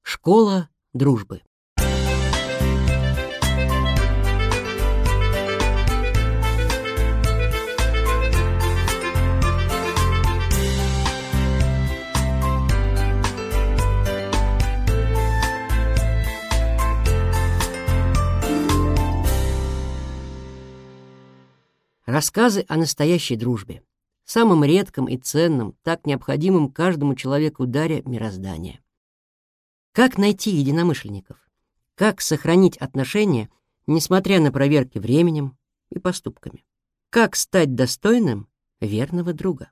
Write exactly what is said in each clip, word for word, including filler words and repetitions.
Школа дружбы. Рассказы о настоящей дружбе, самом редком и ценном, так необходимом каждому человеку даре мироздания. Как найти единомышленников? Как сохранить отношения, несмотря на проверки временем и поступками? Как стать достойным верного друга?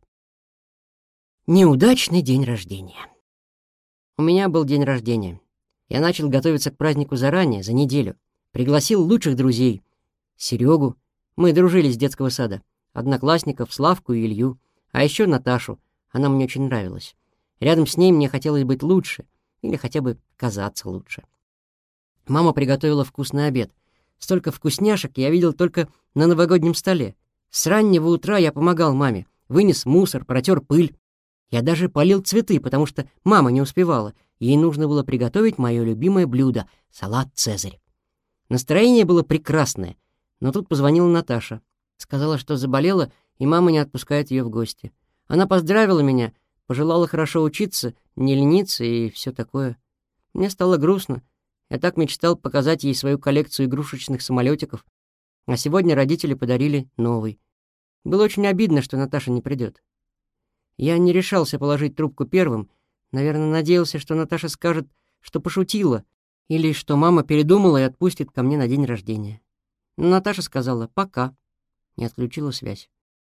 Неудачный день рождения. У меня был день рождения. Я начал готовиться к празднику заранее, за неделю. Пригласил лучших друзей. Серегу, мы дружили с детского сада, одноклассников Славку и Илью, а еще Наташу, она мне очень нравилась. Рядом с ней мне хотелось быть лучше, или хотя бы казаться лучше. Мама приготовила вкусный обед. Столько вкусняшек я видел только на новогоднем столе. С раннего утра я помогал маме, вынес мусор, протер пыль. Я даже полил цветы, потому что мама не успевала. Ей нужно было приготовить мое любимое блюдо — салат «Цезарь». Настроение было прекрасное, но тут позвонила Наташа. Сказала, что заболела, и мама не отпускает ее в гости. Она поздравила меня, пожелала хорошо учиться, не лениться и все такое. Мне стало грустно. Я так мечтал показать ей свою коллекцию игрушечных самолетиков. А сегодня родители подарили новый. Было очень обидно, что Наташа не придет. Я не решался положить трубку первым. Наверное, надеялся, что Наташа скажет, что пошутила, или что мама передумала и отпустит ко мне на день рождения. Но Наташа сказала «пока» и отключила связь.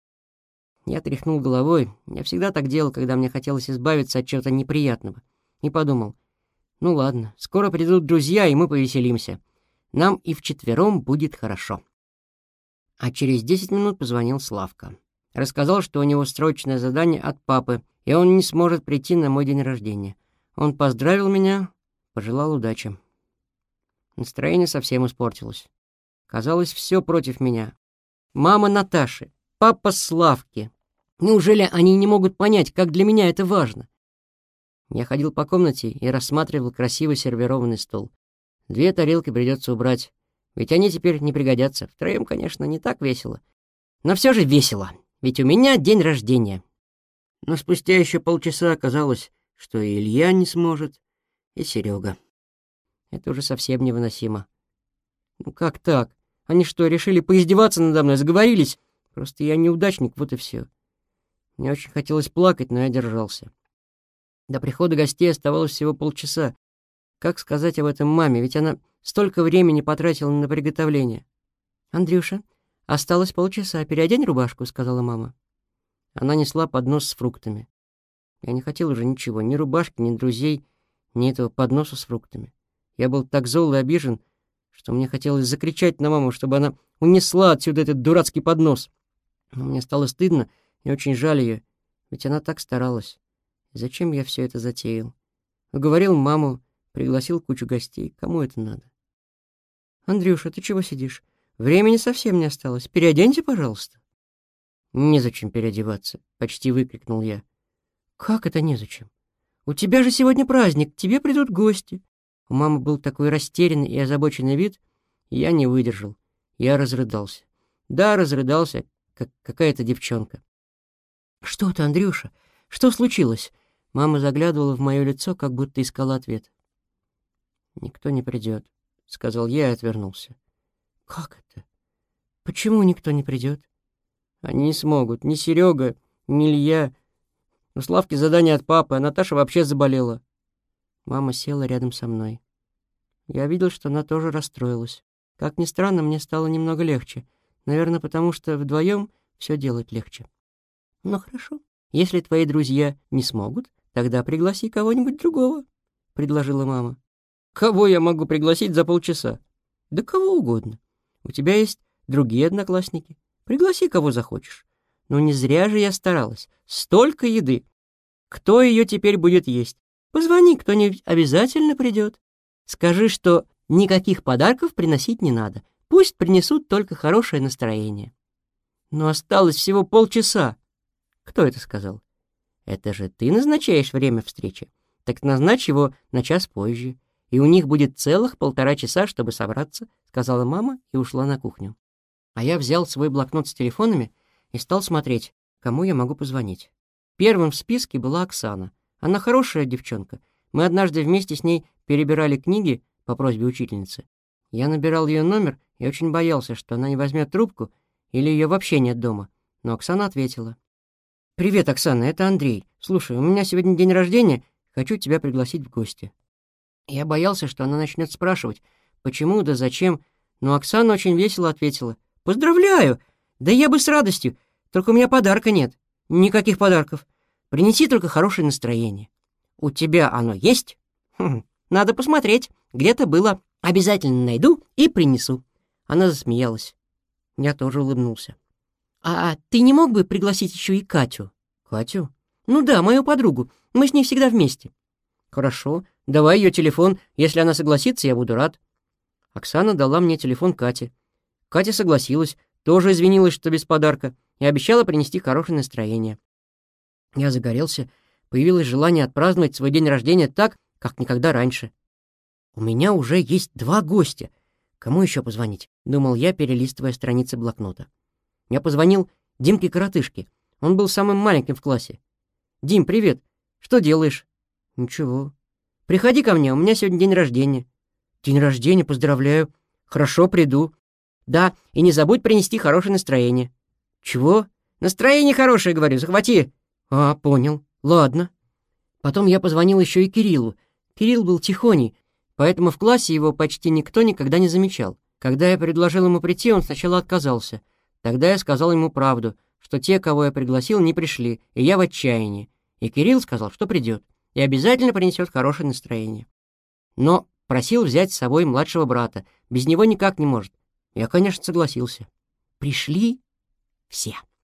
Я тряхнул головой. Я всегда так делал, когда мне хотелось избавиться от чего-то неприятного. И подумал, ну ладно, скоро придут друзья, и мы повеселимся. Нам и вчетвером будет хорошо. А через десять минут позвонил Славка. Рассказал, что у него срочное задание от папы, и он не сможет прийти на мой день рождения. Он поздравил меня, пожелал удачи. Настроение совсем испортилось. Казалось, все против меня. Мама Наташи, папа Славки. Неужели они не могут понять, как для меня это важно? Я ходил по комнате и рассматривал красиво сервированный стол. Две тарелки придется убрать, ведь они теперь не пригодятся. Втроем, конечно, не так весело. Но все же весело, ведь у меня день рождения. Но спустя еще полчаса оказалось, что и Илья не сможет, и Серега. Это уже совсем невыносимо. Ну как так? Они что, решили поиздеваться надо мной, сговорились? Просто я неудачник, вот и все. Мне очень хотелось плакать, но я держался. До прихода гостей оставалось всего полчаса. Как сказать об этом маме, ведь она столько времени потратила на приготовление. «Андрюша, осталось полчаса, переодень рубашку», — сказала мама. Она несла поднос с фруктами. Я не хотел уже ничего, ни рубашки, ни друзей, ни этого подноса с фруктами. Я был так зол и обижен, что мне хотелось закричать на маму, чтобы она унесла отсюда этот дурацкий поднос. Но мне стало стыдно и очень жаль ее, ведь она так старалась. Зачем я все это затеял? Уговорил маму, пригласил кучу гостей. Кому это надо? «Андрюша, ты чего сидишь? Времени совсем не осталось. Переоденься, пожалуйста». «Незачем переодеваться», — почти выкрикнул я. «Как это незачем? У тебя же сегодня праздник, к тебе придут гости». У мамы был такой растерянный и озабоченный вид, и я не выдержал. Я разрыдался. Да, разрыдался, как какая-то девчонка. «Что ты, Андрюша? Что случилось?» Мама заглядывала в мое лицо, как будто искала ответ. «Никто не придет», — сказал я и отвернулся. «Как это? Почему никто не придет?» «Они не смогут. Ни Серега, ни Илья. У Славки задание от папы, а Наташа вообще заболела». Мама села рядом со мной. Я видел, что она тоже расстроилась. Как ни странно, мне стало немного легче. Наверное, потому что вдвоем все делать легче. «Ну хорошо. Если твои друзья не смогут, тогда пригласи кого-нибудь другого», — предложила мама. «Кого я могу пригласить за полчаса?» «Да кого угодно. У тебя есть другие одноклассники. Пригласи, кого захочешь. Но не зря же я старалась. Столько еды. Кто ее теперь будет есть? Позвони, кто-нибудь обязательно придет. Скажи, что никаких подарков приносить не надо. Пусть принесут только хорошее настроение». Но осталось всего полчаса. Кто это сказал? Это же ты назначаешь время встречи. Так назначь его на час позже, и у них будет целых полтора часа, чтобы собраться», — сказала мама и ушла на кухню. А я взял свой блокнот с телефонами и стал смотреть, кому я могу позвонить. Первым в списке была Оксана. Она хорошая девчонка. Мы однажды вместе с ней перебирали книги по просьбе учительницы. Я набирал ее номер и очень боялся, что она не возьмет трубку или ее вообще нет дома. Но Оксана ответила. «Привет, Оксана, это Андрей. Слушай, у меня сегодня день рождения, хочу тебя пригласить в гости». Я боялся, что она начнет спрашивать, почему да зачем, но Оксана очень весело ответила. «Поздравляю! Да я бы с радостью, только у меня подарка нет. Никаких подарков. Принеси только хорошее настроение. У тебя оно есть? Хм, надо посмотреть. Где-то было. Обязательно найду и принесу». Она засмеялась. Я тоже улыбнулся. «А ты не мог бы пригласить еще и Катю?» «Катю?» «Ну да, мою подругу. Мы с ней всегда вместе». «Хорошо. Давай ее телефон. Если она согласится, я буду рад». Оксана дала мне телефон Кати. Катя согласилась, тоже извинилась, что без подарка, и обещала принести хорошее настроение. Я загорелся, появилось желание отпраздновать свой день рождения так, как никогда раньше. «У меня уже есть два гостя. Кому еще позвонить?» — думал я, перелистывая страницы блокнота. Я позвонил Димке-коротышке. Он был самым маленьким в классе. «Дим, привет. Что делаешь?» «Ничего». «Приходи ко мне, у меня сегодня день рождения». «День рождения, поздравляю. Хорошо, приду». «Да, и не забудь принести хорошее настроение». «Чего?» «Настроение хорошее, говорю, захвати». «А, понял. Ладно». Потом я позвонил еще и Кириллу. Кирилл был тихоней, поэтому в классе его почти никто никогда не замечал. Когда я предложил ему прийти, он сначала отказался. Тогда я сказал ему правду, что те, кого я пригласил, не пришли, и я в отчаянии. И Кирилл сказал, что придет, и обязательно принесет хорошее настроение. Но просил взять с собой младшего брата, без него никак не может. Я, конечно, согласился. Пришли все.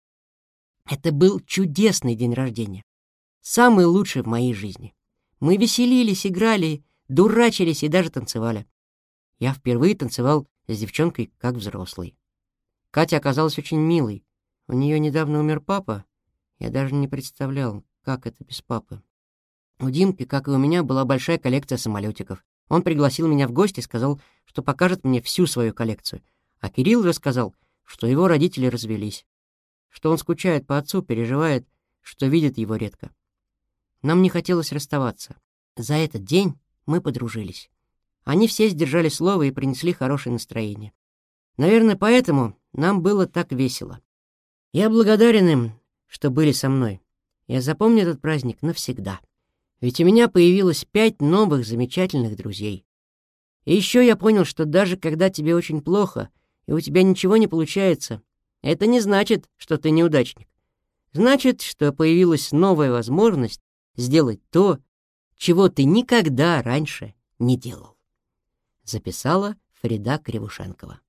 Это был чудесный день рождения. Самый лучший в моей жизни. Мы веселились, играли, дурачились и даже танцевали. Я впервые танцевал с девчонкой как взрослый. Катя оказалась очень милой. У нее недавно умер папа. Я даже не представлял, как это без папы. У Димки, как и у меня, была большая коллекция самолетиков. Он пригласил меня в гости и сказал, что покажет мне всю свою коллекцию. А Кирилл рассказал, что его родители развелись, что он скучает по отцу, переживает, что видит его редко. Нам не хотелось расставаться. За этот день мы подружились. Они все сдержали слово и принесли хорошее настроение. Наверное, поэтому нам было так весело. Я благодарен им, что были со мной. Я запомню этот праздник навсегда. Ведь у меня появилось пять новых замечательных друзей. И еще я понял, что даже когда тебе очень плохо, и у тебя ничего не получается, это не значит, что ты неудачник. Значит, что появилась новая возможность сделать то, чего ты никогда раньше не делал. Записала Фарида Кривушенкова.